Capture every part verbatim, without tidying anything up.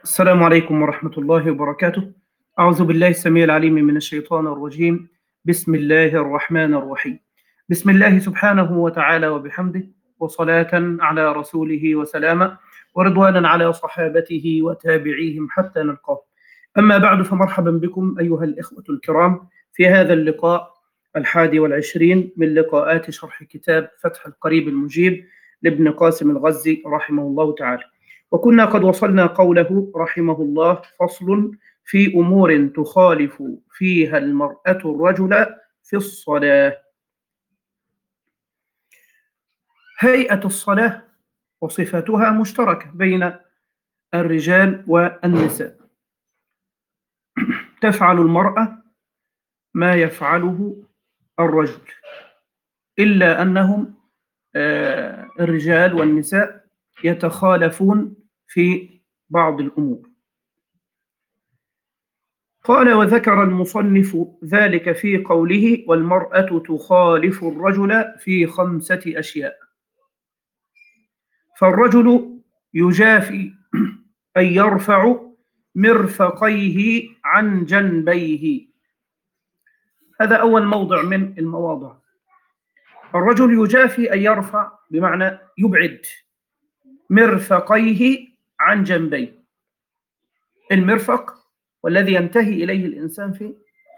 السلام عليكم ورحمة الله وبركاته. أعوذ بالله السميع العليم من الشيطان الرجيم. بسم الله الرحمن الرحيم. بسم الله سبحانه وتعالى وبحمده، وصلاة على رسوله وسلاما، ورضوانا على صحابته وتابعيهم حتى نلقاه. أما بعد، فمرحبا بكم أيها الإخوة الكرام في هذا اللقاء الحادي والعشرين من لقاءات شرح كتاب فتح القريب المجيب لابن قاسم الغزي رحمه الله تعالى. وكنا قد وصلنا قوله رحمه الله: فصل في أمور تخالف فيها المرأة الرجل في الصلاة. هيئة الصلاة وصفتها مشتركة بين الرجال والنساء. تفعل المرأة ما يفعله الرجل، إلا أنهم آه الرجال والنساء يتخالفون في بعض الأمور. قال: وذكر المصنف ذلك في قوله: والمرأة تخالف الرجل في خمسة أشياء. فالرجل يجافي أن يرفع مرفقيه عن جنبيه. هذا أول موضع من المواضع. الرجل يجافي أن يرفع بمعنى يبعد مرفقيه عن جنبيه. المرفق والذي ينتهي إليه الإنسان في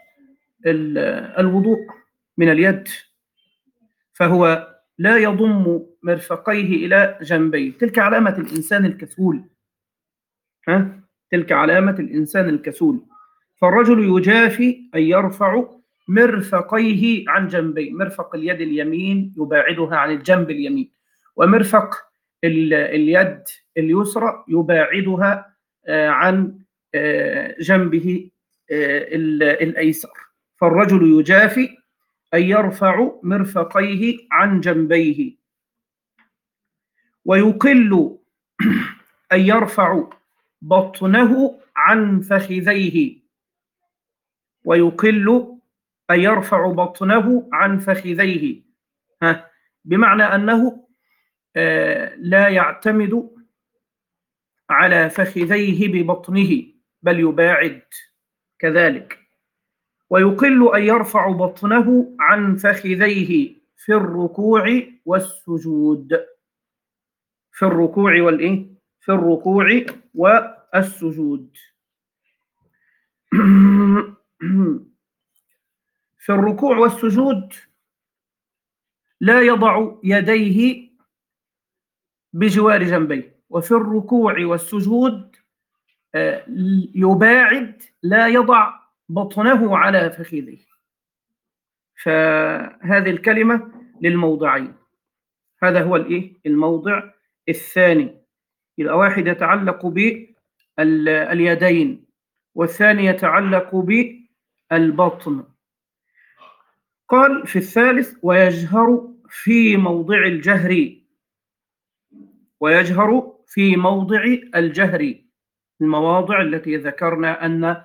الوضوء من اليد، فهو لا يضم مرفقيه إلى جنبيه. تلك علامة الإنسان الكسول. ها؟ تلك علامة الإنسان الكسول. فالرجل يجافي أن يرفع مرفقيه عن جنبيه. مرفق اليد اليمين يباعدها عن الجنب اليمين، ومرفق اليد اليسرى يباعدها عن جنبه الأيسر. فالرجل يجافي أن يرفع مرفقيه عن جنبيه، ويقل أن يرفع بطنه عن فخذيه. ويقل أن يرفع بطنه عن فخذيه، ها، بمعنى أنه لا يعتمد على فخذيه ببطنه، بل يباعد كذلك. ويقل أن يرفع بطنه عن فخذيه في الركوع والسجود. في الركوع والإيه؟ في الركوع والسجود. في الركوع والسجود لا يضع يديه بجوار جنبيه، وفي الركوع والسجود يباعد، لا يضع بطنه على فخذيه. فهذه الكلمة للموضعين. هذا هو الإيه؟ الموضع الثاني. يبقى واحد يتعلق باليدين، والثاني يتعلق بالبطن. قال في الثالث: ويجهر في موضع الجهر. ويجهر في موضع الجهر، المواضع التي ذكرنا أن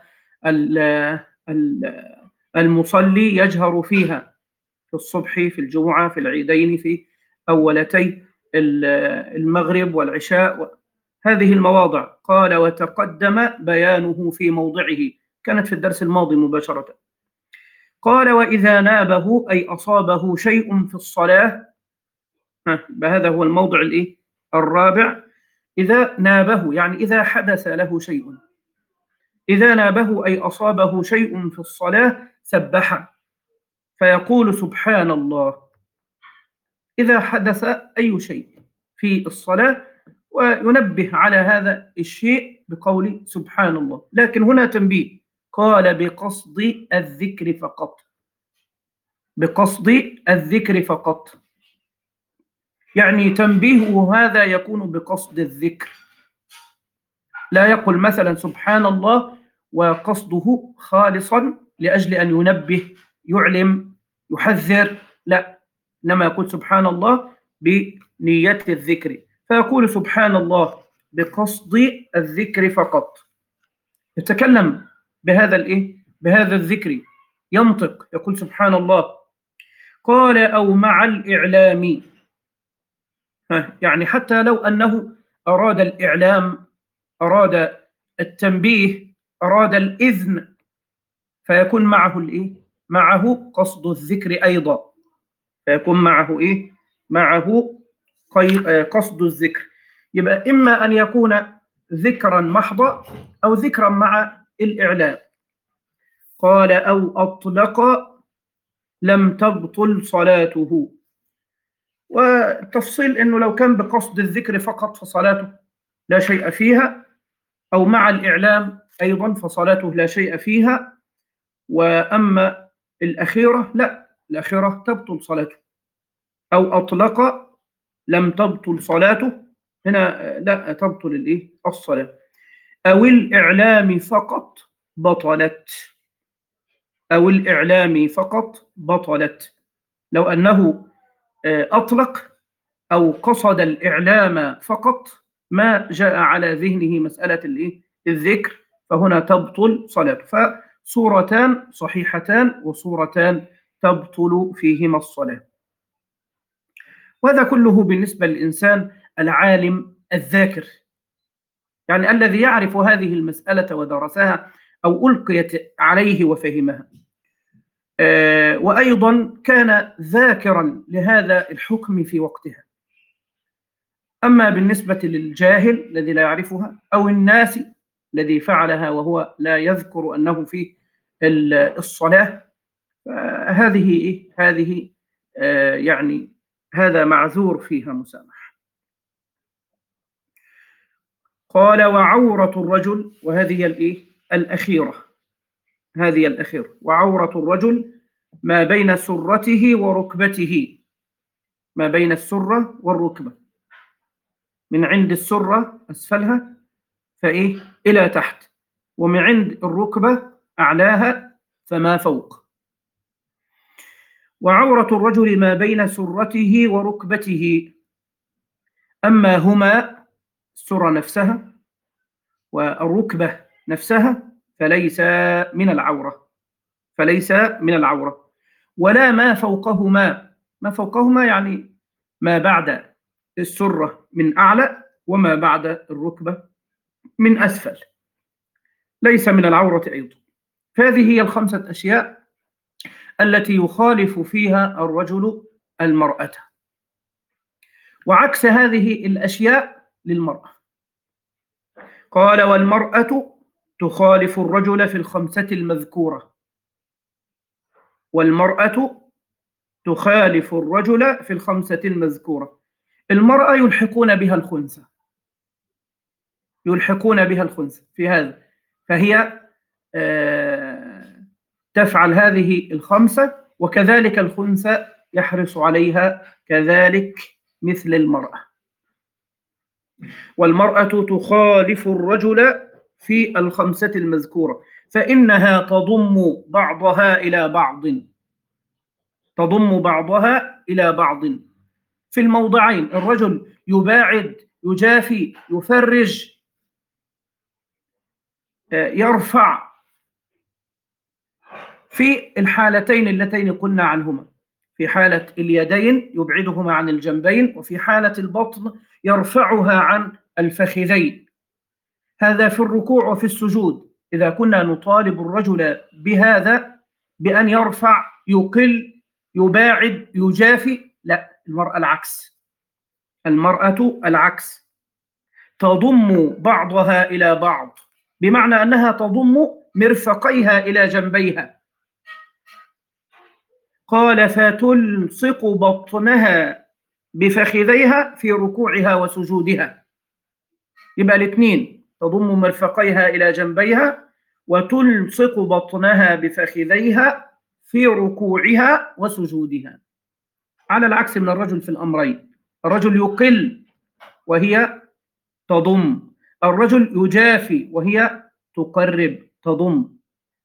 المصلي يجهر فيها: في الصبح، في الجمعة، في العيدين، في أولتي المغرب والعشاء. هذه المواضع قال: وتقدم بيانه في موضعه، كانت في الدرس الماضي مباشرة. قال: وإذا نابه أي أصابه شيء في الصلاة. هذا هو الموضع الإيه؟ الرابع. إذا نابه يعني إذا حدث له شيء. إذا نابه أي أصابه شيء في الصلاة سبح، فيقول سبحان الله. إذا حدث أي شيء في الصلاة وينبه على هذا الشيء بقول سبحان الله. لكن هنا تنبيه، قال: بقصد الذكر فقط. بقصد الذكر فقط، يعني تنبيهه هذا يكون بقصد الذكر. لا يقول مثلا سبحان الله وقصده خالصا لأجل أن ينبه، يعلم، يحذر، لا، إنما يقول سبحان الله بنية الذكر. فيقول سبحان الله بقصد الذكر فقط. يتكلم بهذا الإيه؟ بهذا الذكر، ينطق، يقول سبحان الله. قال: أو مع الإعلام، يعني حتى لو أنه أراد الإعلام، أراد التنبيه أراد الإذن فيكون معه الإيه؟ معه قصد الذكر أيضا، فيكون معه إيه؟ معه قصد الذكر. يبقى إما أن يكون ذكرا محضا أو ذكرا مع الإعلام. قال أو أطلق لم تبطل صلاته. والتفصيل أنه لو كان بقصد الذكر فقط فصلاته لا شيء فيها، أو مع الإعلام أيضا فصلاته لا شيء فيها. وأما الأخيرة لا، الأخيرة تبطل صلاته. أو أطلق لم تبطل صلاته، هنا لا تبطل الإيه؟ الصلاة. أو الإعلام فقط بطلت، أو الإعلام فقط بطلت. لو أنه أطلق أو قصد الإعلام فقط ما جاء على ذهنه مسألة الإيه؟ الذكر، فهنا تبطل صلاته. فصورتان صحيحتان وصورتان تبطل فيهما الصلاة. وهذا كله بالنسبة للإنسان العالم الذاكر، يعني الذي يعرف هذه المسألة ودرسها أو ألقيت عليه وفهمها، آه وأيضا كان ذاكرا لهذا الحكم في وقتها. أما بالنسبة للجاهل الذي لا يعرفها أو الناس الذي فعلها وهو لا يذكر أنه في الصلاة، هذه إيه؟ هذه آه يعني هذا معذور فيها مسامح. قال وعورة الرجل، وهذه الإيه؟ الأخيرة، هذه الأخيرة. وعورة الرجل ما بين سرته وركبته، ما بين السرة والركبة، من عند السرة أسفلها فإيه إلى تحت، ومن عند الركبة أعلاها فما فوق. وعورة الرجل ما بين سرته وركبته، أما هما السرة نفسها والركبة نفسها فليس من العورة، فليس من العورة. ولا ما فوقهما، ما فوقهما يعني ما بعد السرة من أعلى وما بعد الركبة من أسفل، ليس من العورة أيضا. فهذه هي الخمسة أشياء التي يخالف فيها الرجل المرأة. وعكس هذه الأشياء للمرأة. قال والمرأة تخالف الرجل في الخمسة المذكورة، والمرأة تخالف الرجل في الخمسة المذكورة. المرأة يلحقون بها الخنثى، يلحقون بها الخنثى في هذا، فهي آه تفعل هذه الخمسة، وكذلك الخنثى يحرص عليها كذلك مثل المرأة. والمرأة تخالف الرجل في الخمسة المذكورة، فإنها تضم بعضها إلى بعض، تضم بعضها إلى بعض في الموضعين. الرجل يباعد، يجافي، يفرج، يرفع، في الحالتين اللتين قلنا عنهما. في حالة اليدين يبعدهما عن الجنبين، وفي حالة البطن يرفعها عن الفخذين. هذا في الركوع وفي السجود. إذا كنا نطالب الرجل بهذا بأن يرفع، يقل، يباعد، يجافي، لا، المرأة العكس. المرأة العكس، تضم بعضها إلى بعض، بمعنى أنها تضم مرفقيها إلى جنبيها. قال فتلصق بطنها بفخذيها في ركوعها وسجودها. يبقى الاثنين، تضم مرفقيها إلى جنبيها وتلصق بطنها بفخذيها في ركوعها وسجودها، على العكس من الرجل في الأمرين. الرجل يقل وهي تضم، الرجل يجافي وهي تقرب تضم.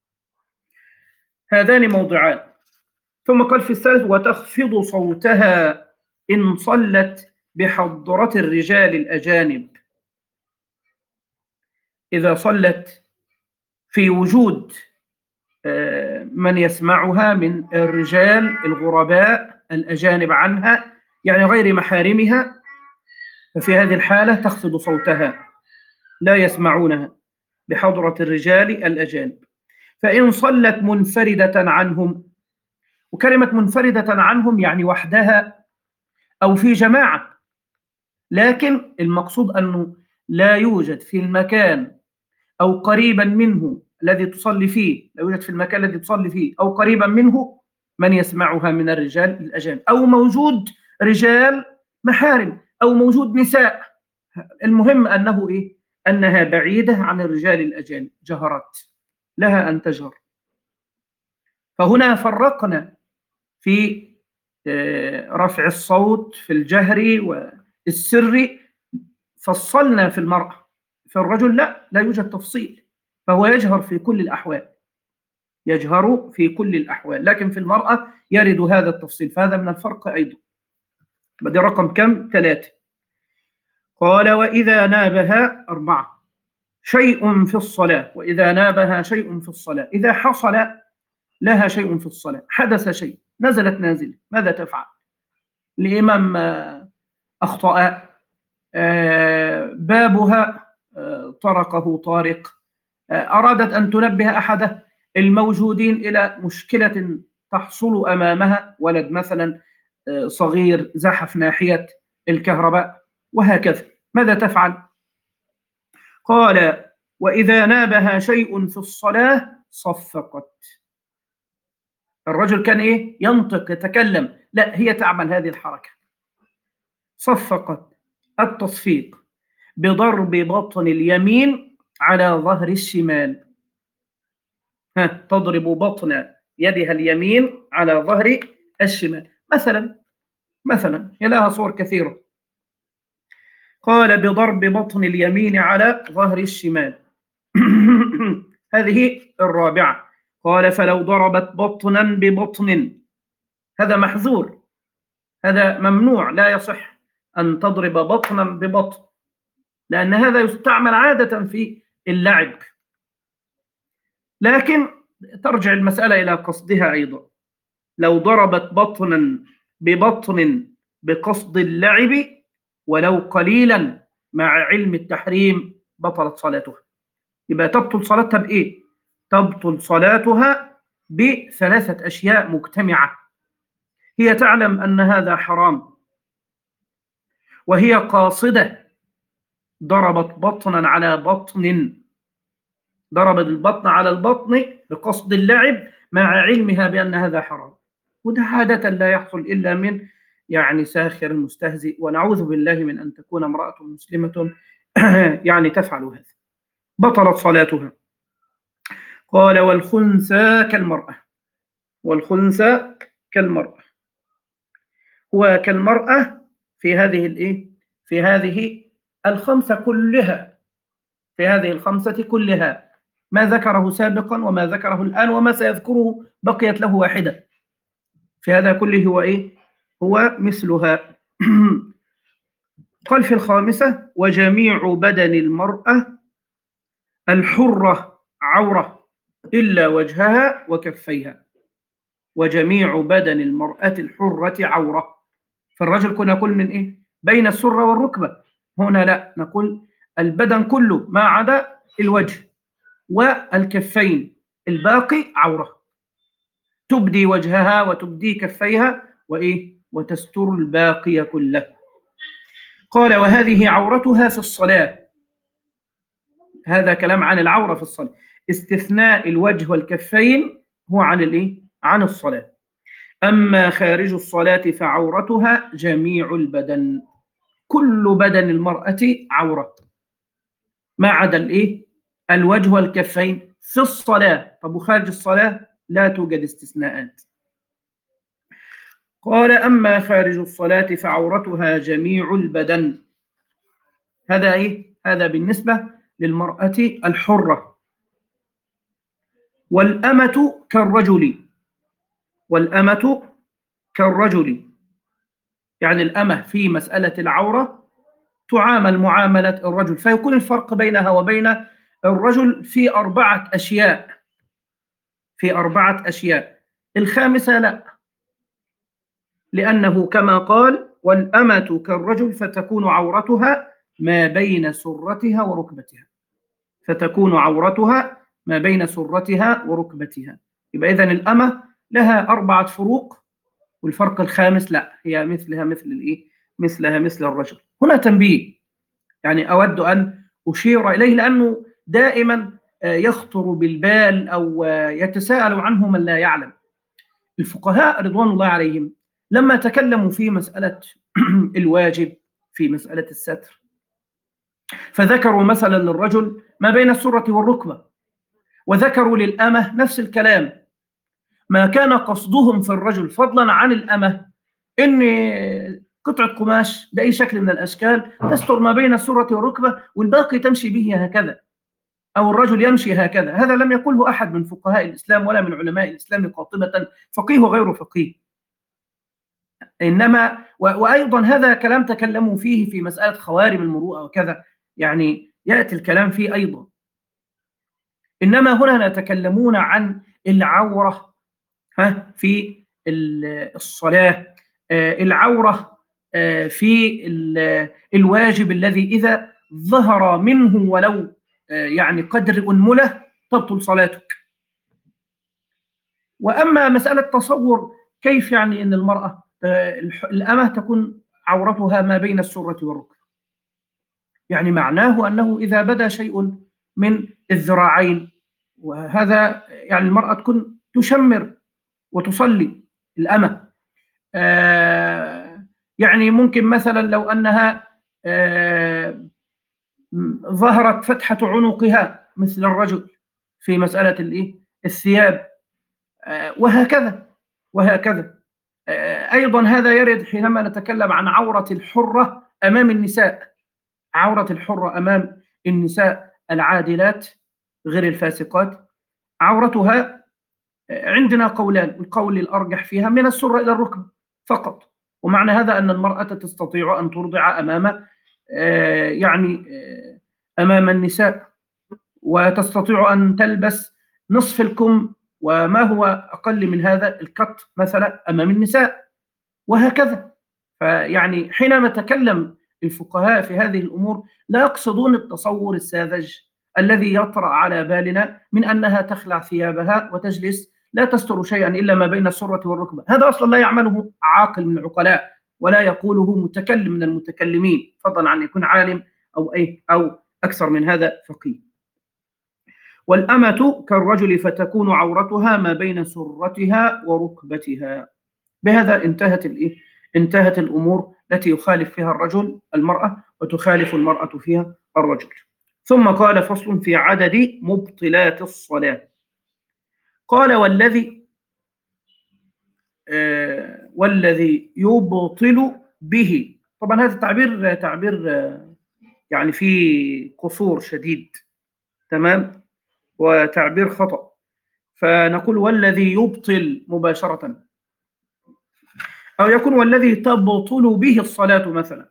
هذان موضعان. ثم قال في الثالث وتخفض صوتها إن صلت بحضرة الرجال الأجانب. إذا صلت في وجود من يسمعها من الرجال الغرباء الأجانب عنها، يعني غير محارمها، ففي هذه الحالة تخفض صوتها، لا يسمعونها. بحضرة الرجال الأجانب. فإن صلت منفردة عنهم، وكلمة منفردة عنهم يعني وحدها أو في جماعة، لكن المقصود أنه لا يوجد في المكان أو قريبا منه الذي تصلي فيه، لا يوجد في المكان الذي تصلي فيه أو قريبا منه من يسمعها من الرجال الأجانب، أو موجود رجال محارم أو موجود نساء. المهم أنه إيه؟ أنها بعيدة عن الرجال الأجانب، جهرت، لها أن تجهر. فهنا فرقنا في رفع الصوت في الجهر والسر، فصلنا في المرأة. في الرجل لا، لا يوجد تفصيل، فهو يجهر في كل الأحوال، يجهر في كل الأحوال، لكن في المرأة يرد هذا التفصيل، فهذا من الفرق أيضا. بدي رقم كم؟ ثلاثة. قال وإذا نابها أربعة شيء في الصلاة، وإذا نابها شيء في الصلاة، إذا حصل لها شيء في الصلاة، حدث شيء، نزلت نازلة، ماذا تفعل؟ الإمام أخطأ، بابها طرقه طارق، أرادت أن تنبه أحد الموجودين إلى مشكلة تحصل أمامها، ولد مثلا صغير زحف ناحية الكهرباء وهكذا، ماذا تفعل؟ قال وإذا نابها شيء في الصلاة صفقت. الرجل كان إيه؟ ينطق يتكلم، لا، هي تعمل هذه الحركة، صفقت. التصفيق بضرب بطن اليمين على ظهر الشمال، ها، تضرب بطن يدها اليمين على ظهر الشمال مثلا، مثلا هي لها صور كثيرة. قال بضرب بطن اليمين على ظهر الشمال. هذه الرابعة. قال فلو ضربت بطنا ببطن، هذا محذور، هذا ممنوع، لا يصح أن تضرب بطنا ببطن، لأن هذا يستعمل عادة في اللعب، لكن ترجع المسألة إلى قصدها أيضا. لو ضربت بطنا ببطن بقصد اللعب ولو قليلا مع علم التحريم بطلت صلاتها. يبقى تبطل صلاتها بإيه؟ تبطل صلاتها بثلاثة أشياء مجتمعة. هي تعلم أن هذا حرام، وهي قاصدة، ضربت بطنا على بطن، ضربت البطن على البطن بقصد اللعب مع علمها بأن هذا حرام، وده عادة لا يحصل إلا من يعني ساخر مستهزئ، ونعوذ بالله من أن تكون امرأة مسلمة يعني تفعل هذا، بطلت صلاتها. قال والخنثى كالمرأة، والخنثى كالمرأة، هو كالمرأة في هذه الإيه؟ في هذه الخمسة كلها، في هذه الخمسة كلها، ما ذكره سابقا وما ذكره الآن وما سيذكره بقيت له واحدة، في هذا كله هو إيه؟ هو مثلها. قال في الخامسة وجميع بدن المرأة الحرة عورة إلا وجهها وكفيها، وجميع بدن المرأة الحرة عورة. فالرجل كنا نقول من إيه؟ بين السرة والركبة، هنا لا، نقول البدن كله ما عدا الوجه والكفين، الباقي عورة، تبدي وجهها وتبدي كفيها وإيه؟ وتستر الباقي كله. قال وهذه عورتها في الصلاة، هذا كلام عن العورة في الصلاة، استثناء الوجه والكفين هو عن الإيه؟ عن الصلاة. أما خارج الصلاة فعورتها جميع البدن، كل بدن المرأة عورة ما عدا الإيه؟ الوجه والكفين في الصلاة. طب وخارج الصلاة لا توجد استثناءات. قال أما خارج الصلاة فعورتها جميع البدن، هذا إيه؟ هذا بالنسبة للمرأة الحرة. والأمة كالرجل، والأمة كالرجل، يعني الأمة في مسألة العورة تعامل معاملة الرجل، فيكون الفرق بينها وبين الرجل في أربعة أشياء، في أربعة أشياء. الخامسة لا، لأنه كما قال والأمة كالرجل فتكون عورتها ما بين سرتها وركبتها، فتكون عورتها ما بين سرتها وركبتها. يبقى إذن الأمة لها أربعة فروق، والفرق الخامس لا، هي مثلها مثل الإيه؟ مثلها مثل الرجل. هنا تنبيه يعني أود أن أشير إليه، لأنه دائما يخطر بالبال أو يتساءل عنه من لا يعلم. الفقهاء رضوان الله عليهم لما تكلموا في مسألة الواجب في مسألة الستر، فذكروا مثلا للرجل ما بين السرة والركبة، وذكروا للأمة نفس الكلام. ما كان قصدهم في الرجل فضلا عن الأمة إن قطعة قماش بأي شكل من الأشكال تستر ما بين السرة والركبة، والباقي تمشي به هكذا، أو الرجل يمشي هكذا. هذا لم يقله أحد من فقهاء الإسلام ولا من علماء الإسلام قاطبة، فقيه وغير فقيه. إنما وأيضا هذا كلام تكلموا فيه في مسألة خوارم المروءة وكذا، يعني يأتي الكلام فيه أيضا. إنما هنا نتكلمون عن العورة ها في الصلاة، العورة في الواجب الذي إذا ظهر منه ولو يعني قدر أنملة تبطل صلاتك. وأما مسألة تصور كيف يعني أن المرأة الأمة تكون عورتها ما بين السرة والركبة، يعني معناه أنه إذا بدا شيء من الذراعين، وهذا يعني المرأة تكون تشمر وتصلي الأمة. آه يعني ممكن مثلا لو أنها آه ظهرت فتحة عنقها مثل الرجل في مسألة الإيه؟ الثياب، آه وهكذا وهكذا. آه أيضا هذا يرد حينما نتكلم عن عورة الحرة أمام النساء. عورة الحرة أمام النساء العادلات غير الفاسقات، عورتها عندنا قولان، القول الأرجح فيها من السرة إلى الركبة فقط. ومعنى هذا أن المرأة تستطيع أن ترضع أمام آه يعني آه أمام النساء، وتستطيع أن تلبس نصف الكم وما هو أقل من هذا الكت مثلا أمام النساء، وهكذا. فيعني حينما تكلم الفقهاء في هذه الأمور لا يقصدون التصور الساذج الذي يطرأ على بالنا من أنها تخلع ثيابها وتجلس لا تستر شيئا إلا ما بين السرة والركبة. هذا أصلا لا يعمله عاقل من العقلاء، ولا يقوله متكلم من المتكلمين، فضلا عن يكون عالم أو أي أو أكثر من هذا فقيه. والأمة كالرجل فتكون عورتها ما بين سرتها وركبتها. بهذا انتهت الإيه؟ انتهت الأمور التي يخالف فيها الرجل المرأة وتخالف المرأة فيها الرجل. ثم قال فصل في عدد مبطلات الصلاة. قال والذي آه والذي يبطل به. طبعا هذا التعبير تعبير آه يعني فيه قصور شديد، تمام، وتعبير خطأ. فنقول والذي يبطل مباشرة، أو يكون والذي تبطل به الصلاة مثلا،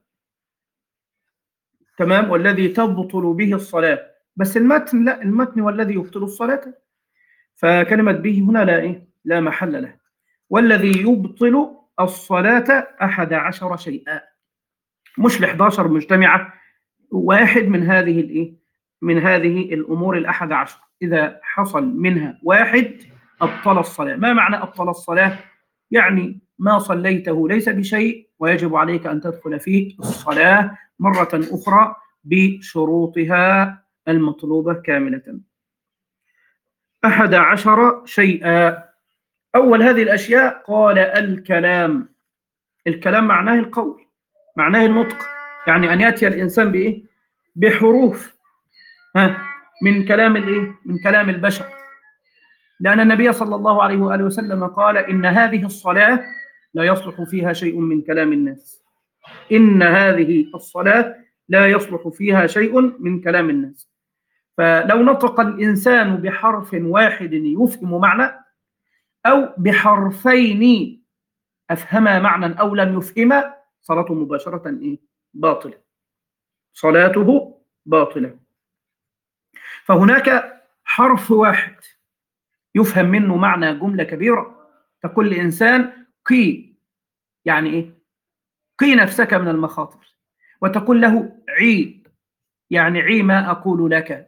تمام، والذي تبطل به الصلاة. بس المتن لا، المتن والذي يبطل الصلاة، فكلمة به هنا لا إيه؟ لا محل له. والذي يبطل الصلاة أحد عشر شيئا، مش الأحد عشر مجتمعة، واحد من هذه الإيه؟ من هذه الأمور الأحد عشر إذا حصل منها واحد أبطل الصلاة. ما معنى أبطل الصلاة؟ يعني ما صليته ليس بشيء ويجب عليك أن تدخل فيه الصلاة مرة أخرى بشروطها المطلوبة كاملة. أحد عشر شيئا. أول هذه الأشياء قال الكلام. الكلام معناه القول، معناه النطق، يعني أن يأتي الإنسان بإيه؟ بحروف ها من كلام الإيه؟ من كلام البشر. لأن النبي صلى الله عليه وآله وسلم قال إن هذه الصلاة لا يصلح فيها شيء من كلام الناس. إن هذه الصلاة لا يصلح فيها شيء من كلام الناس. فلو نطق الإنسان بحرف واحد يفهم معنى، أو بحرفين أفهما معنى أو لم يفهما، صلاته مباشرة إيه؟ باطلة. صلاته باطلة. فهناك حرف واحد يفهم منه معنى جملة كبيرة، تقول لإنسان قي، يعني إيه؟ قي نفسك من المخاطر. وتقول له عي، يعني عي ما أقول لك،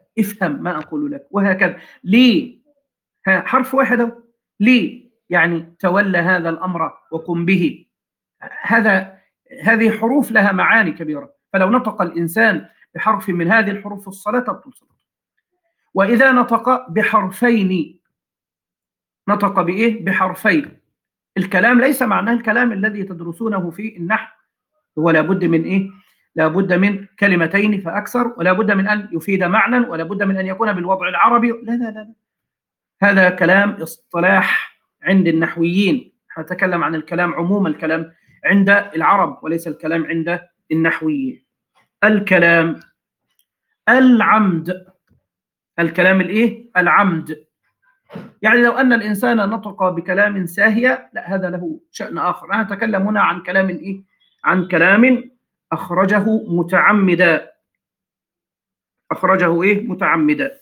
افهم ما أقول لك، وهكذا. ليه؟ حرف واحد ليه؟ يعني تولى هذا الأمر وقم به. هذا هذه حروف لها معاني كبيرة، فلو نطق الإنسان بحرف من هذه الحروف في الصلاة تبطل صلاته. وإذا نطق بحرفين، نطق بإيه؟ بحرفين. الكلام ليس معناه الكلام الذي تدرسونه في النحو، هو لابد من إيه؟ لابد من كلمتين فأكثر، ولا بد من أن يفيد معنى، ولا بد من أن يكون بالوضع العربي. لا لا لا، هذا كلام اصطلاح عند النحويين. نتكلم عن الكلام عموم الكلام عند العرب، وليس الكلام عند النحويين. الكلام العمد، الكلام الايه؟ العمد. يعني لو ان الانسان نطق بكلام ساهية، لا، هذا له شأن اخر. انا اتكلم هنا عن كلام ايه؟ عن كلام اخرجه متعمدا، اخرجه ايه؟ متعمدا.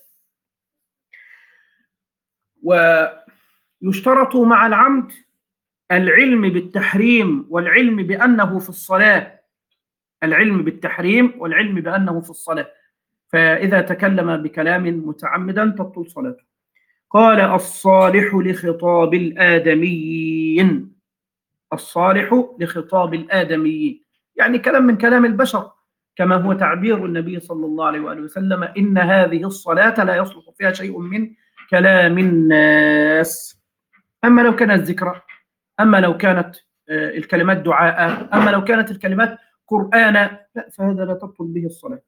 ويشترط مع العمد العلم بالتحريم والعلم بأنه في الصلاة، العلم بالتحريم والعلم بأنه في الصلاة. فإذا تكلم بكلام متعمدا تبطل صلاته. قال الصالح لخطاب الآدميين، الصالح لخطاب الآدميين يعني كلام من كلام البشر، كما هو تعبير النبي صلى الله عليه وآله وسلم: إن هذه الصلاة لا يصلح فيها شيء من كلام الناس. أما لو كانت ذكرى، أما لو كانت الكلمات دعاء، أما لو كانت الكلمات قرآن، لا، فهذا لا تبطل به الصلاة.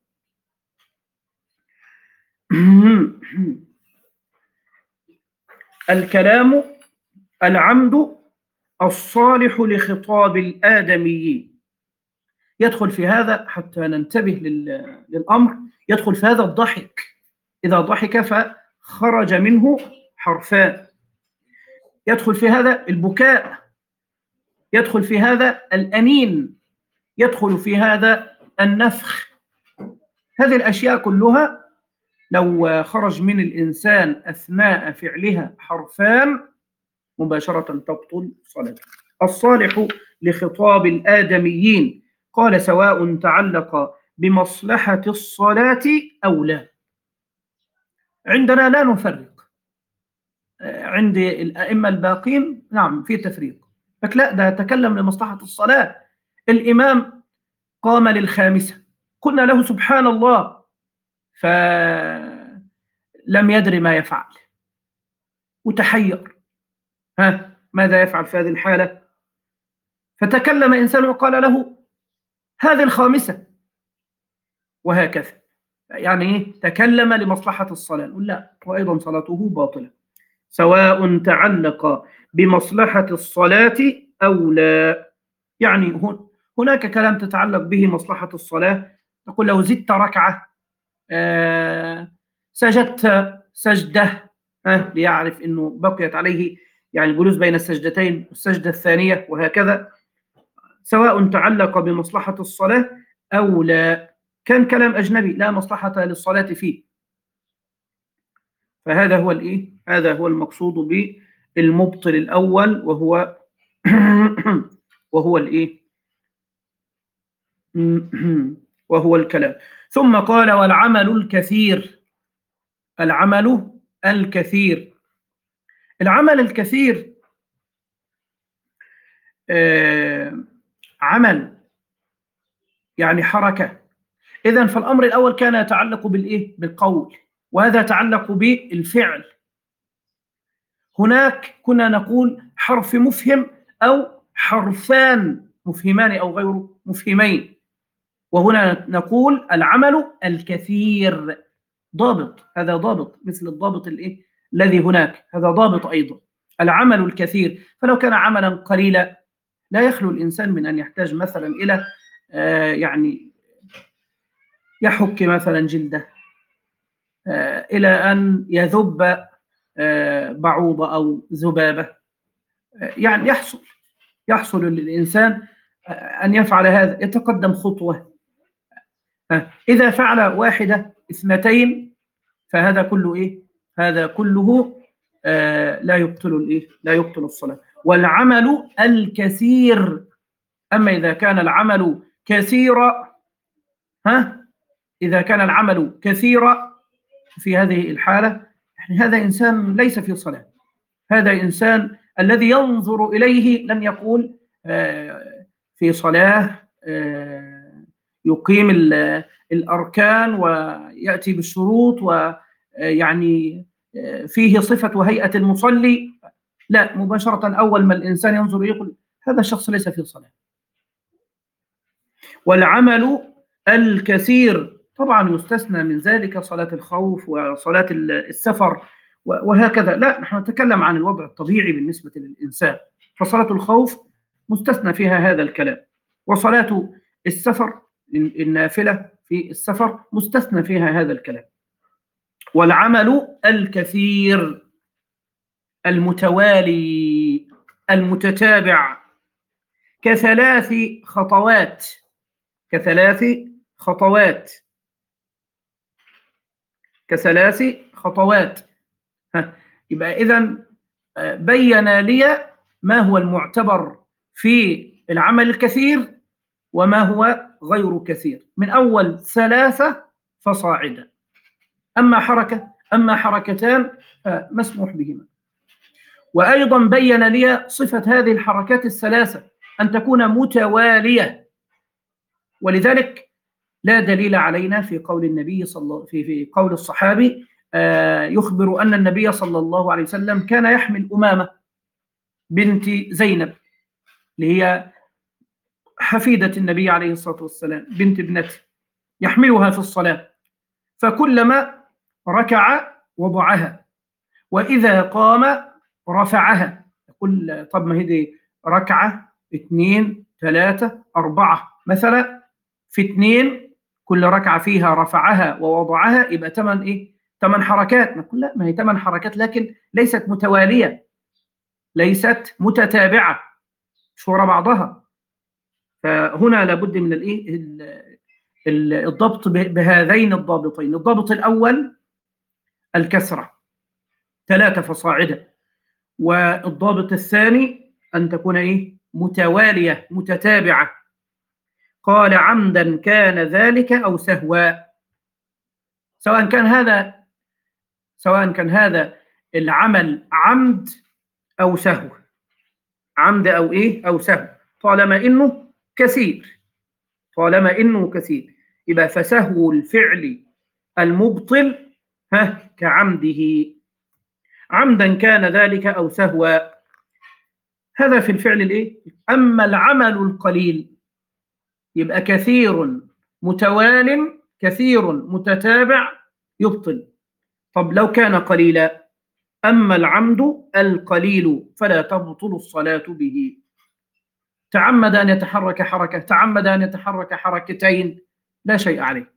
الكلام العمد الصالح لخطاب الآدميين. يدخل في هذا، حتى ننتبه للأمر، يدخل في هذا الضحك. إذا ضحك فخرج منه حرفان. يدخل في هذا البكاء، يدخل في هذا الأنين، يدخل في هذا النفخ. هذه الأشياء كلها لو خرج من الإنسان أثناء فعلها حرفان مباشرة تبطل صلاته. الصالح لخطاب الآدميين. قال سواء تعلق بمصلحة الصلاة أو لا. عندنا لا نفرق، عند الأئمة الباقين نعم في تفريق، لكن لا، ده تكلم لمصلحة الصلاة. الإمام قام للخامسة، قلنا له سبحان الله، فلم يدري ما يفعل وتحير، ها ماذا يفعل في هذه الحالة؟ فتكلم إنسان وقال له هذه الخامسة، وهكذا. يعني تكلم لمصلحة الصلاة، نقول لا، وأيضا صلاته باطلة. سواء تعلق بمصلحة الصلاة أو لا. يعني هناك كلام تتعلق به مصلحة الصلاة، تقول له زدت ركعة، آه سجدت سجدة، آه ليعرف أنه بقيت عليه يعني الجلوس بين السجدتين والسجدة الثانية، وهكذا. سواء تعلق بمصلحة الصلاة أو لا. كان كلام أجنبي لا مصلحة للصلاة فيه، فهذا هو الإيه؟ هذا هو المقصود بالمبطل الأول، وهو وهو الإيه؟ وهو الكلام. ثم قال والعمل الكثير. العمل الكثير، العمل الكثير آه عمل يعني حركة. إذن فالأمر الأول كان يتعلق بالإيه؟ بالقول، وهذا يتعلق بالفعل. هناك كنا نقول حرف مفهم أو حرفان مفهمان أو غير مفهمين، وهنا نقول العمل الكثير. ضابط، هذا ضابط مثل الضابط الإيه؟ الذي هناك، هذا ضابط أيضا، العمل الكثير. فلو كان عملا قليلا لا يخلو الإنسان من أن يحتاج مثلا إلى آه يعني يحك مثلا جلده، آه إلى أن يذب آه بعوضة أو ذبابة. آه يعني يحصل يحصل للإنسان آه أن يفعل هذا، يتقدم خطوة. آه إذا فعل واحدة اثنتين فهذا كله إيه؟ هذا كله آه لا يبطل الإيه؟ لا يبطل الصلاة. والعمل الكثير، أما إذا كان العمل كثيرا، ها إذا كان العمل كثيرا في هذه الحالة يعني هذا إنسان ليس في صلاة، هذا إنسان الذي ينظر إليه لن يقول في صلاة يقيم الأركان ويأتي بالشروط ويعني فيه صفة وهيئة المصلي، لا، مباشرة أول ما الإنسان ينظر يقول هذا الشخص ليس في صلاة. والعمل الكثير طبعا يستثنى من ذلك صلاة الخوف وصلاة السفر وهكذا، لا، نحن نتكلم عن الوضع الطبيعي بالنسبة للإنسان، فصلاة الخوف مستثنى فيها هذا الكلام، وصلاة السفر النافلة في السفر مستثنى فيها هذا الكلام. والعمل الكثير المتوالي المتتابع كثلاث خطوات كثلاث خطوات كثلاث خطوات ها. يبقى إذن بين لي ما هو المعتبر في العمل الكثير وما هو غير كثير من أول ثلاثة فصاعدا، أما حركة أما حركتان مسموح بهما. وأيضا بين لي صفة هذه الحركات الثلاثة أن تكون متوالية، ولذلك لا دليل علينا في قول النبي صلى في في قول الصحابي آه يخبر أن النبي صلى الله عليه وسلم كان يحمل أمامة بنت زينب اللي هي حفيدة النبي عليه الصلاة والسلام، بنت ابنته، يحملها في الصلاة، فكلما ركع وضعها وإذا قام رفعها. يقول طب ما هي دي ركعة اثنين ثلاثة أربعة مثلا، في اثنين كل ركعة فيها رفعها ووضعها يبقى ثمان إيه؟ ثمان حركات. نقول لا، ما هي ثمان حركات لكن ليست متوالية، ليست متتابعة، مش وراء بعضها. فهنا لابد من الإيه؟ الضبط بهذين الضابطين. الضابط الأول الكسرة ثلاثة فصاعدا، والضابط الثاني أن تكون إيه؟ متوالية متتابعة. قال عمدا كان ذلك أو سهوا، سواء كان هذا سواء كان هذا العمل عمد أو سهو، عمد أو إيه أو سهو، طالما إنه كثير طالما إنه كثير يبقى فسهو الفعل المبطل ها كعمده، عمدا كان ذلك أو سهوا. هذا في الفعل الإيه. أما العمل القليل يبقى كثير متوال كثير متتابع يبطل. طب لو كان قليلا، أما العمد القليل فلا تبطل الصلاة به. تعمد أن يتحرك حركة، تعمد أن يتحرك حركتين، لا شيء عليه.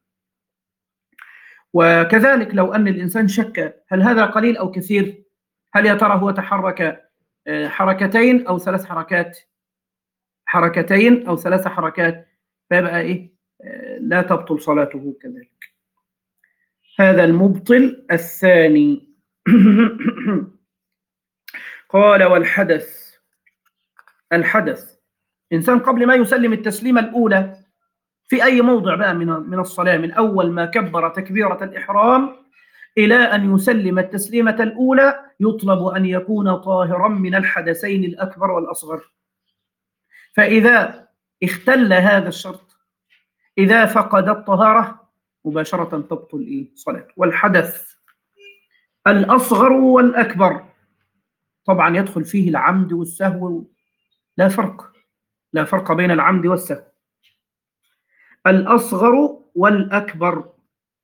وكذلك لو أن الإنسان شك هل هذا قليل أو كثير، هل يا ترى هو تحرك حركتين أو ثلاث حركات حركتين أو ثلاث حركات، فيبقى إيه لا تبطل صلاته كذلك. هذا المبطل الثاني. قال والحدث الحدث إنسان قبل ما يسلم التسليمة الأولى في أي موضع بقى من من الصلاة، من أول ما كبر تكبيرة الإحرام إلى أن يسلم التسليمة الأولى، يطلب أن يكون طاهرا من الحدثين الأكبر والأصغر. فإذا اختل هذا الشرط، إذا فقد الطهارة مباشرة تبطل إيه صلاة. والحدث الأصغر والأكبر طبعا يدخل فيه العمد والسهو، لا فرق لا فرق بين العمد والسهو. الأصغر والأكبر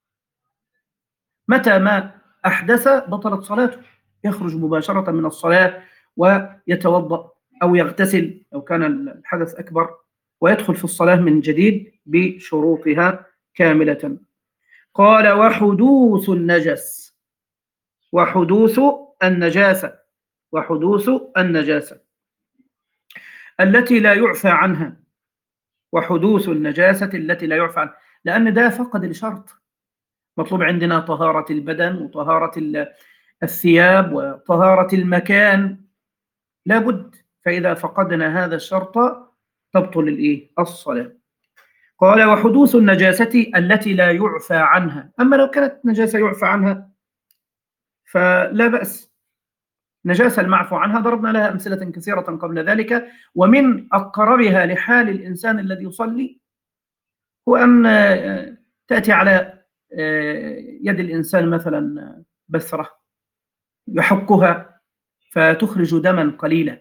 متى ما أحدث بطلت صلاته، يخرج مباشرة من الصلاة ويتوضأ أو يغتسل لو كان الحدث أكبر، ويدخل في الصلاة من جديد بشروطها كاملة. قال وحدوث النجس وحدوث النجاسة وحدوث النجاسة التي لا يعفى عنها وحدوث النجاسة التي لا يعفى عنها، لأن ده فقد الشرط. مطلوب عندنا طهارة البدن وطهارة الثياب وطهارة المكان، لابد. فإذا فقدنا هذا الشرط تبطل الإيه الصلاة. قال وحدوث النجاسة التي لا يعفى عنها. أما لو كانت نجاسة يعفى عنها فلا بأس. نجاسة المعفو عنها ضربنا لها أمثلة كثيرة قبل ذلك، ومن أقربها لحال الإنسان الذي يصلي هو أن تأتي على يد الإنسان مثلا بثرة يحكها فتخرج دما قليلا،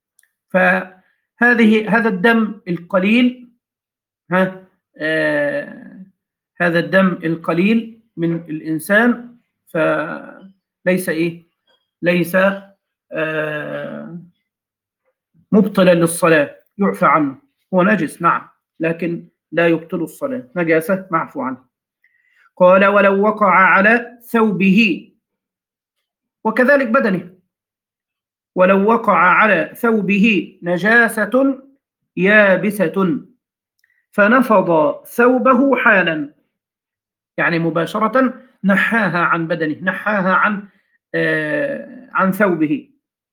فهذه هذا الدم القليل ها آه هذا الدم القليل من الإنسان فليس إيه ليس آه مبطلا للصلاة، يعفى عنه. هو نجس نعم، لكن لا يبطل الصلاة، نجاسة معفو عنه. قال ولو وقع على ثوبه، وكذلك بدنه، ولو وقع على ثوبه نجاسة يابسة فنفض ثوبه حالا، يعني مباشرة نحاها عن بدنه، نحاها عن آه عن ثوبه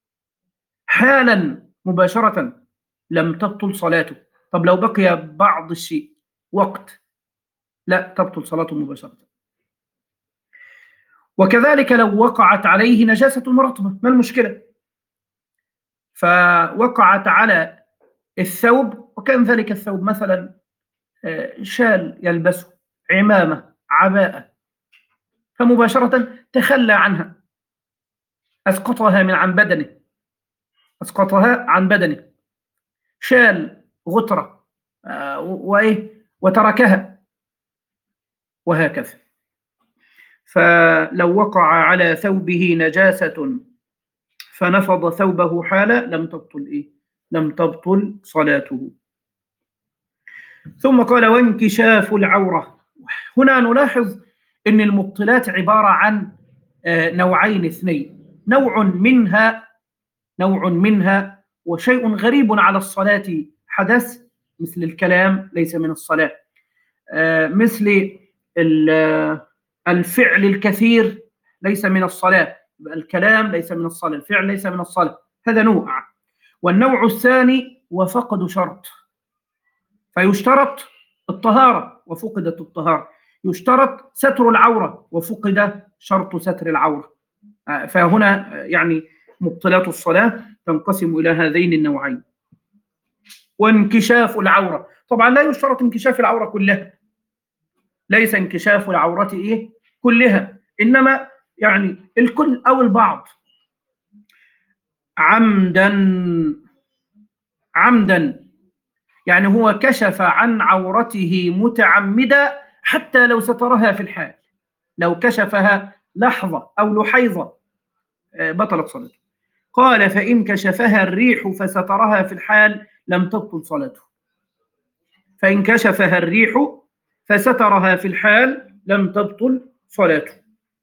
حالا مباشرة، لم تبطل صلاته. طب لو بقي بعض الشيء وقت لا تبطل صلاته مباشرة. وكذلك لو وقعت عليه نجاسة رطبة، ما المشكلة؟ فوقعت على الثوب، وكان ذلك الثوب مثلا شال يلبسه، عمامة، عباءة، فمباشرة تخلى عنها، أسقطها من عن بدنه، أسقطها عن بدنه، شال غترة وإيه وتركها، وهكذا. فلو وقع على ثوبه نجاسة فنفض ثوبه حالا لم تبطل إيه؟ لم تبطل صلاته. ثم قال وانكشاف العورة. هنا نلاحظ أن المبطلات عبارة عن نوعين اثنين، نوع منها نوع منها وشيء غريب على الصلاة حدث، مثل الكلام ليس من الصلاة، مثل الفعل الكثير ليس من الصلاة، الكلام ليس من الصلاة، الفعل ليس من الصلاة، هذا نوع. والنوع الثاني وفقد شرط، فيشترط الطهارة وفقدت الطهارة، يشترط ستر العورة وفقد شرط ستر العورة. فهنا يعني مبطلات الصلاة تنقسم إلى هذين النوعين. وانكشاف العورة، طبعا لا يشترط انكشاف العورة كلها، ليس انكشاف العورة إيه كلها، إنما يعني الكل أو البعض. عمدا عمدا يعني هو كشف عن عورته متعمدا حتى لو سترها في الحال، لو كشفها لحظة أو لحيظة بطلت صلاته. قال فإن كشفها الريح فسترها في الحال لم تبطل صلاته. فإن كشفها الريح فسترها في الحال لم تبطل صلاته.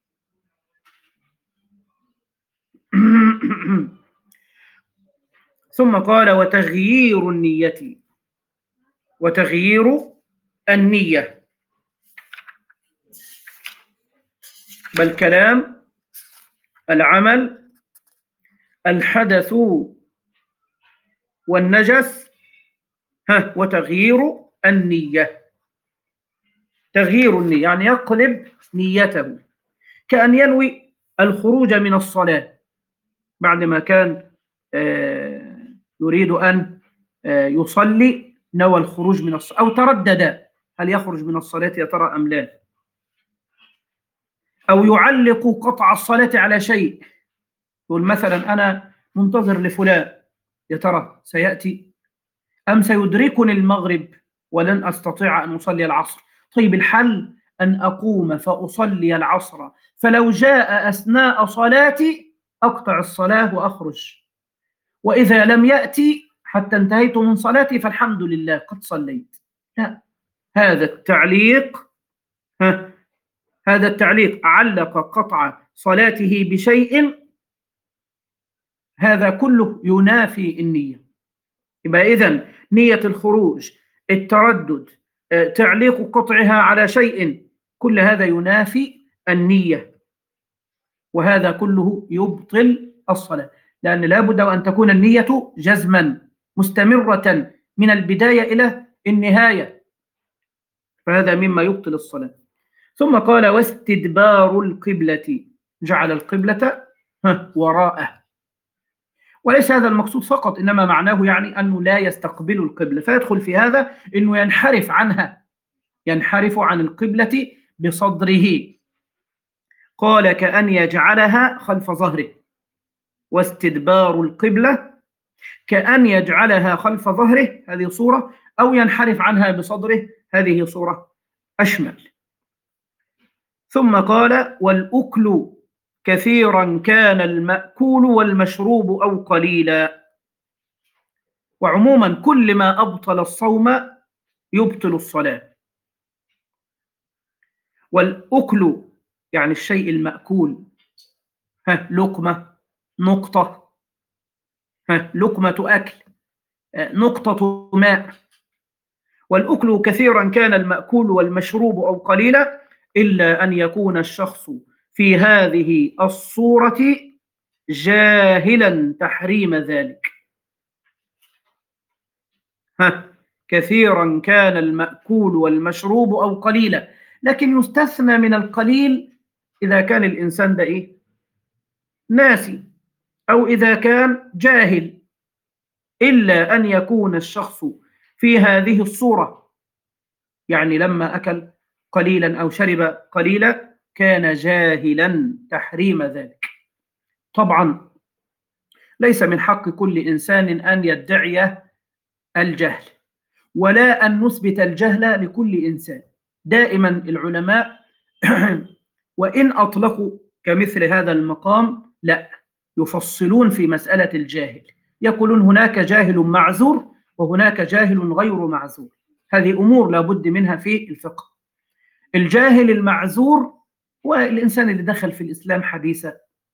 ثم قال وتغيير النية، وتغيير النية بالكلام، العمل، الحدث والنجس، ها وتغيير النية. تغيير النية يعني يقلب نيته، كأن ينوي الخروج من الصلاة بعدما كان يريد أن يصلي، نوى الخروج من الصلاة أو تردد هل يخرج من الصلاة يا ترى أم لا، أو يعلق قطع الصلاة على شيء، يقول مثلا أنا منتظر لفلان يا ترى سيأتي أم سيدركني المغرب ولن أستطيع أن أصلي العصر. طيب الحل أن أقوم فأصلي العصر، فلو جاء أثناء صلاتي أقطع الصلاة وأخرج، وإذا لم يأتي حتى انتهيت من صلاتي فالحمد لله قد صليت. لا، هذا التعليق ها هذا التعليق علق قطع صلاته بشيء، هذا كله ينافي النية. يبقى إذن نية الخروج، التردد، تعليق قطعها على شيء، كل هذا ينافي النية، وهذا كله يبطل الصلاة، لأن لا بد أن تكون النية جزما مستمرة من البداية إلى النهاية. فهذا مما يبطل الصلاة. ثم قال واستدبار القبلة، جعل القبلة وراءه، وليس هذا المقصود فقط، إنما معناه يعني أنه لا يستقبل القبلة، فيدخل في هذا أنه ينحرف عنها، ينحرف عن القبلة بصدره. قال كأن يجعلها خلف ظهره. واستدبار القبلة كأن يجعلها خلف ظهره، هذه صورة، أو ينحرف عنها بصدره، هذه صورة أشمل. ثم قال والأكل كثيرا كان المأكول والمشروب أو قليلا. وعموما كل ما أبطل الصوم يبطل الصلاة. والأكل يعني الشيء المأكول، ها لقمة، نقطة، ها لقمة أكل، نقطة ماء. والأكل كثيرا كان المأكول والمشروب أو قليلا، إلا أن يكون الشخص في هذه الصورة جاهلا تحريم ذلك. ها كثيرا كان المأكول والمشروب أو قليلا، لكن يستثنى من القليل إذا كان الإنسان ده إيه؟ ناسي، أو إذا كان جاهل. إلا أن يكون الشخص في هذه الصورة، يعني لما أكل قليلا أو شرب قليلا كان جاهلا تحريم ذلك. طبعا ليس من حق كل إنسان أن يدعي الجهل، ولا أن نثبت الجهل لكل إنسان. دائما العلماء وإن أطلقوا كمثل هذا المقام لا، يفصلون في مسألة الجاهل، يقولون هناك جاهل معذور وهناك جاهل غير معذور. هذه أمور لا بد منها في الفقه. الجاهل المعذور والإنسان اللي دخل في الإسلام حديثا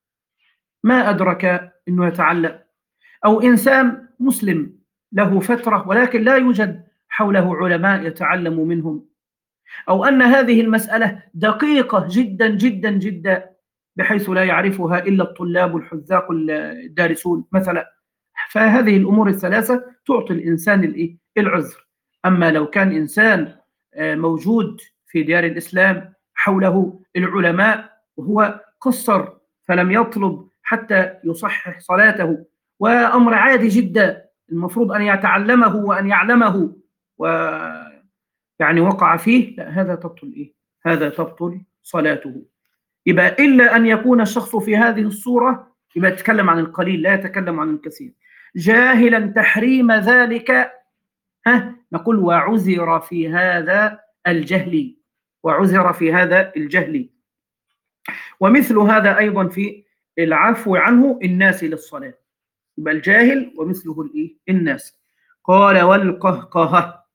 ما أدرك أنه يتعلم، أو إنسان مسلم له فترة ولكن لا يوجد حوله علماء يتعلم منهم، أو أن هذه المسألة دقيقة جدا جدا جدا بحيث لا يعرفها إلا الطلاب الحذاق الدارسون مثلا. فهذه الأمور الثلاثة تعطي الإنسان العذر. أما لو كان إنسان موجود في ديار الإسلام حوله العلماء وهو قصر فلم يطلب حتى يصحح صلاته، وأمر عادي جدا المفروض أن يتعلمه وأن يعلمه، و يعني وقع فيه، لا، هذا تبطل إيه؟ هذا تبطل صلاته. يبقى إلا أن يكون الشخص في هذه الصورة، يبقى يتكلم عن القليل لا يتكلم عن الكثير، جاهلا تحريم ذلك، ها نقول وعذر في هذا الجهل، وعذر في هذا الجهل. ومثل هذا أيضا في العفو عنه الناس للصلاة، يبقى الجاهل ومثله الإيه؟ الناس. قال والقهقهة،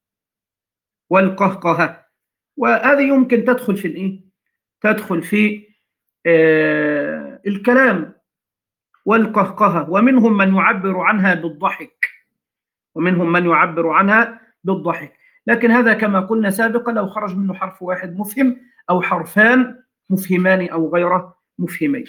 والقهقهة، وهذه يمكن تدخل في الإيه؟ تدخل في آه الكلام. والقهقهة، ومنهم من يعبر عنها بالضحك، ومنهم من يعبر عنها بالضحك، لكن هذا كما قلنا سابقا لو خرج منه حرف واحد مفهم أو حرفان مفهمان أو غير مفهمين.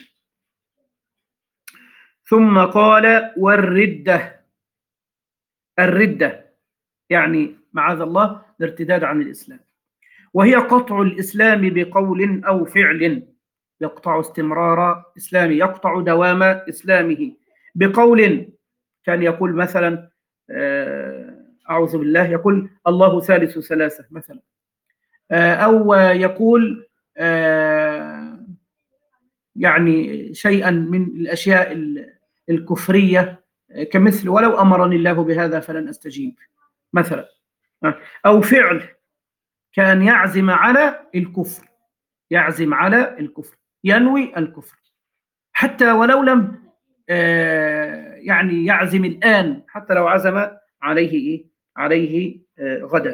ثم قال والردة. الردة يعني معاذ الله الارتداد عن الإسلام، وهي قطع الإسلام بقول أو فعل، يقطع استمرار إسلامه، يقطع دوام إسلامه بقول. كان يقول مثلا أعوذ بالله، يقول الله ثالث ثلاثة مثلا، أو يقول يعني شيئا من الأشياء الكفرية كمثل ولو أمرني الله بهذا فلن أستجيب مثلا. أو فعل كان يعزم على الكفر، يعزم على الكفر، ينوي الكفر، حتى ولو لم يعني يعزم الآن، حتى لو عزم عليه إيه؟ عليه غدا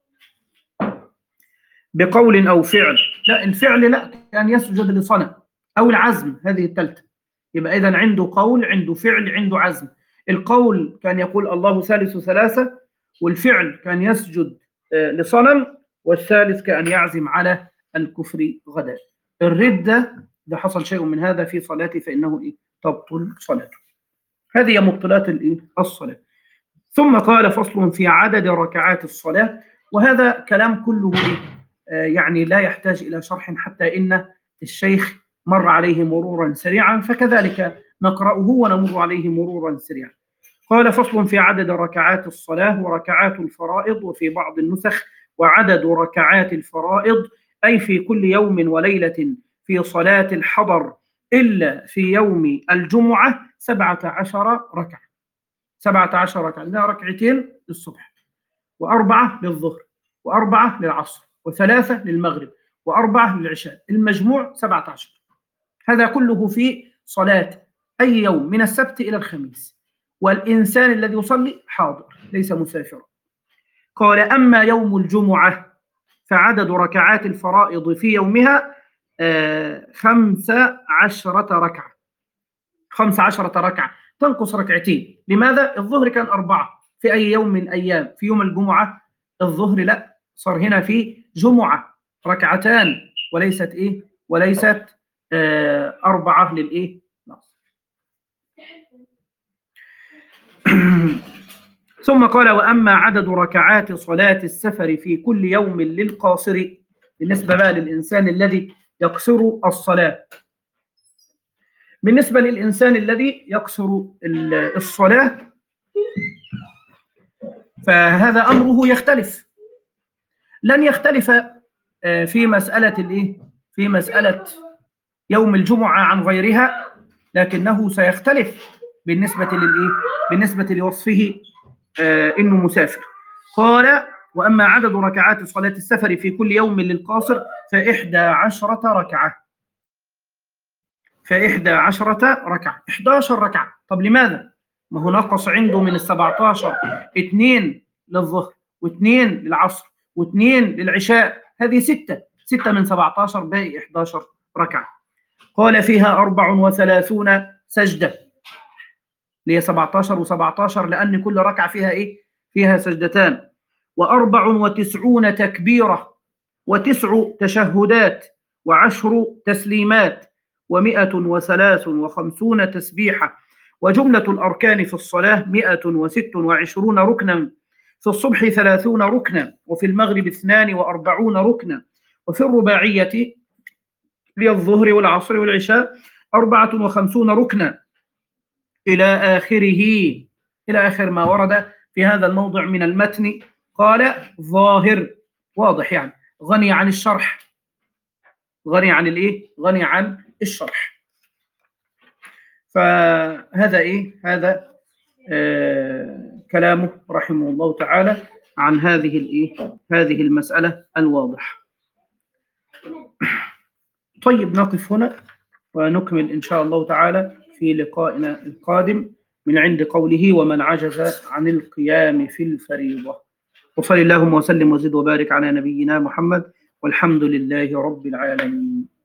بقول أو فعل. لا، الفعل لا، كان يسجد لصنم، أو العزم، هذه الثالثة. يبقى إذن عنده قول، عنده فعل، عنده عزم. القول كان يقول الله ثالث ثلاثة، والفعل كان يسجد لصنم، والثالث كأن يعزم على الكفر غدا. الردة إذا حصل شيء من هذا في صلاته فإنه إيه؟ تبطل صلاته. هذه مبطلات الإيه؟ الصلاة. ثم قال فصل في عدد ركعات الصلاة، وهذا كلام كله إيه؟ يعني لا يحتاج إلى شرح حتى إن الشيخ مر عليه مرورا سريعا، فكذلك نقرأه ونمر عليه مرورا سريعا. قال: فصل في عدد ركعات الصلاة وركعات الفرائض. وفي بعض النسخ: وعدد ركعات الفرائض، أي في كل يوم وليلة في صلاة الحضر إلا في يوم الجمعة سبعة عشر ركعة. سبعة عشر ركعة، لها ركعتين للصبح، وأربعة للظهر، وأربعة للعصر، وثلاثة للمغرب، وأربعة للعشاء، المجموع سبعة عشر. هذا كله في صلاة أي يوم من السبت إلى الخميس، والإنسان الذي يصلي حاضر ليس مسافرا. قال: أما يوم الجمعة فعدد ركعات الفرائض في يومها آه خمس عشرة ركعة. خمس عشرة ركعة تنقص ركعتين. لماذا؟ الظهر كان أربعة في أي يوم من أيام، في يوم الجمعة الظهر لا، صار هنا في جمعة ركعتان وليست إيه؟ وليست آه أربعة للإيه؟ ثم قال: وأما عدد ركعات صلاة السفر في كل يوم للقاصر، بالنسبة بقى للإنسان الذي يقصر الصلاة. بالنسبة للإنسان الذي يقصر الصلاة فهذا أمره يختلف. لن يختلف في مسألة الإيه؟ في مسألة يوم الجمعة عن غيرها، لكنه سيختلف بالنسبة للإيه؟ بالنسبة لوصفه آه إنه مسافر. قال: وأما عدد ركعات صلاة السفر في كل يوم للقاصر فإحدى عشرة ركعة. فإحدى عشرة ركعة، إحدى عشرة ركعة. طب لماذا؟ ما هو نقص عنده من السبعة عشر اثنين للظهر، واثنين للعصر، واثنين للعشاء، هذه ستة. ستة من سبعة عشر باقي إحدى عشرة ركعة. قال: فيها أربع وثلاثون سجدة، اللي هي سبعة عشر وسبعة عشر، لأن كل ركعة فيها إيه؟ فيها سجدتان. وأربع وتسعون تكبيرة، وتسع تشهدات، وعشر تسليمات، ومئة وثلاث وخمسون تسبيحة. وجملة الأركان في الصلاة مئة وست وعشرون ركنا. في الصبح ثلاثون ركنا، وفي المغرب اثنان وأربعون ركنا، وفي الرباعية للظهر والعصر والعشاء أربعة وخمسون ركنا، إلى آخره، إلى آخر ما ورد في هذا الموضع من المتن. قال: ظاهر، واضح يعني، غني عن الشرح، غني عن الإيه؟ غني عن الشرح. فهذا إيه؟ هذا آه كلامه رحمه الله تعالى عن هذه الإيه؟ هذه المسألة الواضحة. طيب، نقف هنا ونكمل إن شاء الله تعالى في لقائنا القادم من عند قوله: ومن عجز عن القيام في الفريضة. وصلى اللهم وسلم وزد وبارك على نبينا محمد، والحمد لله رب العالمين.